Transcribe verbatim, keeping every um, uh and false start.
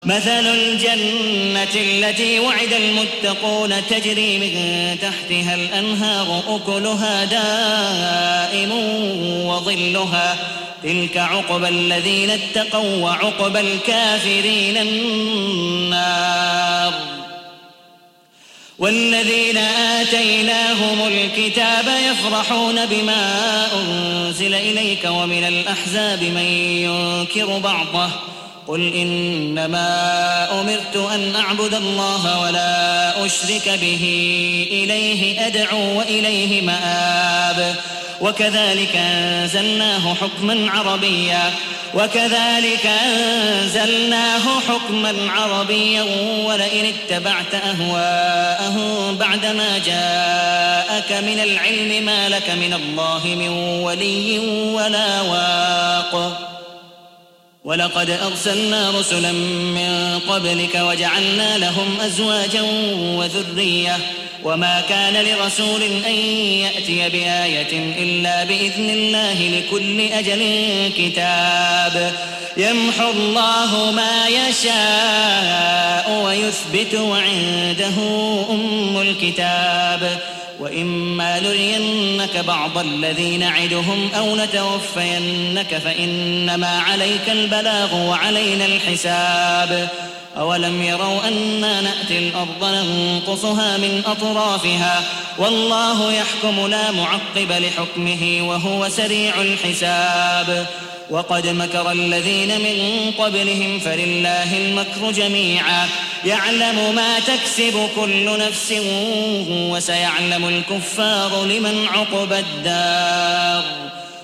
مثل الجنة التي وعد المتقون تجري من تحتها الأنهار أكلها دائم وظلها تلك عقبى الذين اتقوا وعقبى الكافرين النار. والذين آتيناهم الكتاب يفرحون بما أنزل إليك ومن الأحزاب من ينكر بعضه قل إنما أمرت أن أعبد الله ولا أشرك به إليه أدعو وإليه مآب. وكذلك أنزلناه حكما عربيا وكذلك أنزلناه حكما عربيا ولئن اتبعت أهواءهم بعدما جاءك من العلم ما لك من الله من ولي ولا واق. ولقد أرسلنا رسلا من قبلك وجعلنا لهم أزواجا وذرية وما كان لرسول أن يأتي بآية إلا بإذن الله لكل أجل كتاب. يمحو الله ما يشاء ويثبت وعنده أم الكتاب. وإما نرينك بعض الذي نعدهم أو نتوفينك فإنما عليك البلاغ وعلينا الحساب. أولم يروا أنا نأتي الأرض ننقصها من أطرافها والله يحكم لا معقب لحكمه وهو سريع الحساب. وقد مكر الذين من قبلهم فلله المكر جميعا يعلم ما تكسب كل نفس وسيعلم الكفار لمن عقبى الدار.